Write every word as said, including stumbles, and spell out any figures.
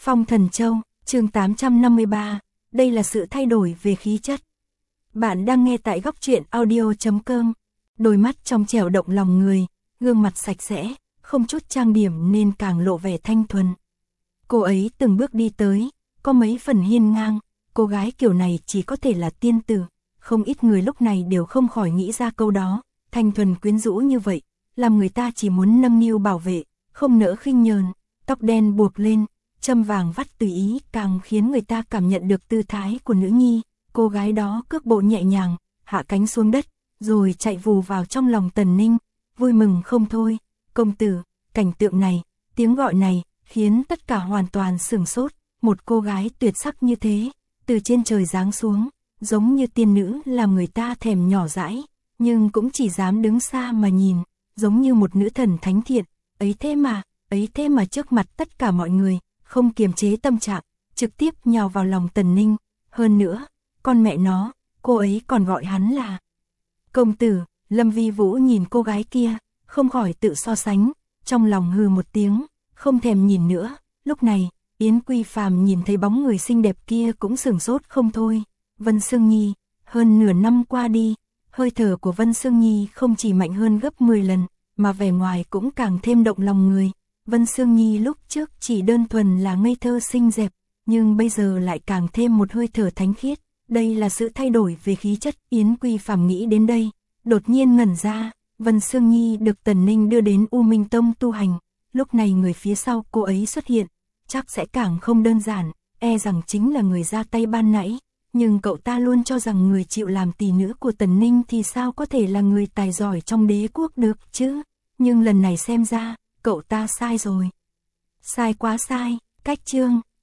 Phong Thần Châu, chương tám trăm năm mươi ba, đây là sự thay đổi về khí chất. Bạn đang nghe tại góc truyện audio chấm com. Đôi mắt trong trẻo động lòng người, gương mặt sạch sẽ, không chút trang điểm nên càng lộ vẻ thanh thuần. Cô ấy từng bước đi tới, có mấy phần hiên ngang, cô gái kiểu này chỉ có thể là tiên tử. Không ít người lúc này đều không khỏi nghĩ ra câu đó, thanh thuần quyến rũ như vậy, làm người ta chỉ muốn nâng niu bảo vệ, không nỡ khinh nhờn. Tóc đen buộc lên, châm vàng vắt tùy ý càng khiến người ta cảm nhận được tư thái của nữ nhi. Cô gái đó cước bộ nhẹ nhàng, hạ cánh xuống đất, rồi chạy vù vào trong lòng Tần Ninh, vui mừng không thôi. Công tử, cảnh tượng này, tiếng gọi này, khiến tất cả hoàn toàn sửng sốt. Một cô gái tuyệt sắc như thế, từ trên trời giáng xuống, giống như tiên nữ làm người ta thèm nhỏ dãi, nhưng cũng chỉ dám đứng xa mà nhìn, giống như một nữ thần thánh thiện. Ấy thế mà, ấy thế mà trước mặt tất cả mọi người, không kiềm chế tâm trạng, trực tiếp nhào vào lòng Tần Ninh. Hơn nữa, con mẹ nó, cô ấy còn gọi hắn là công tử. Lâm Vi Vũ nhìn cô gái kia, không khỏi tự so sánh, trong lòng hừ một tiếng, không thèm nhìn nữa. Lúc này, Yến Quy Phàm nhìn thấy bóng người xinh đẹp kia cũng sửng sốt không thôi. Vân Sương Nhi, hơn nửa năm qua đi, hơi thở của Vân Sương Nhi không chỉ mạnh hơn gấp mười lần, mà vẻ ngoài cũng càng thêm động lòng người. Vân Sương Nhi lúc trước chỉ đơn thuần là ngây thơ xinh đẹp, nhưng bây giờ lại càng thêm một hơi thở thánh khiết. Đây là sự thay đổi về khí chất. Yến Quy Phàm nghĩ đến đây, đột nhiên ngẩn ra. Vân Sương Nhi được Tần Ninh đưa đến U Minh Tông tu hành, lúc này người phía sau cô ấy xuất hiện, chắc sẽ càng không đơn giản, e rằng chính là người ra tay ban nãy. Nhưng cậu ta luôn cho rằng người chịu làm tỳ nữ của Tần Ninh thì sao có thể là người tài giỏi trong đế quốc được chứ. Nhưng lần này xem ra, cậu ta sai rồi. Sai quá sai. Cách chương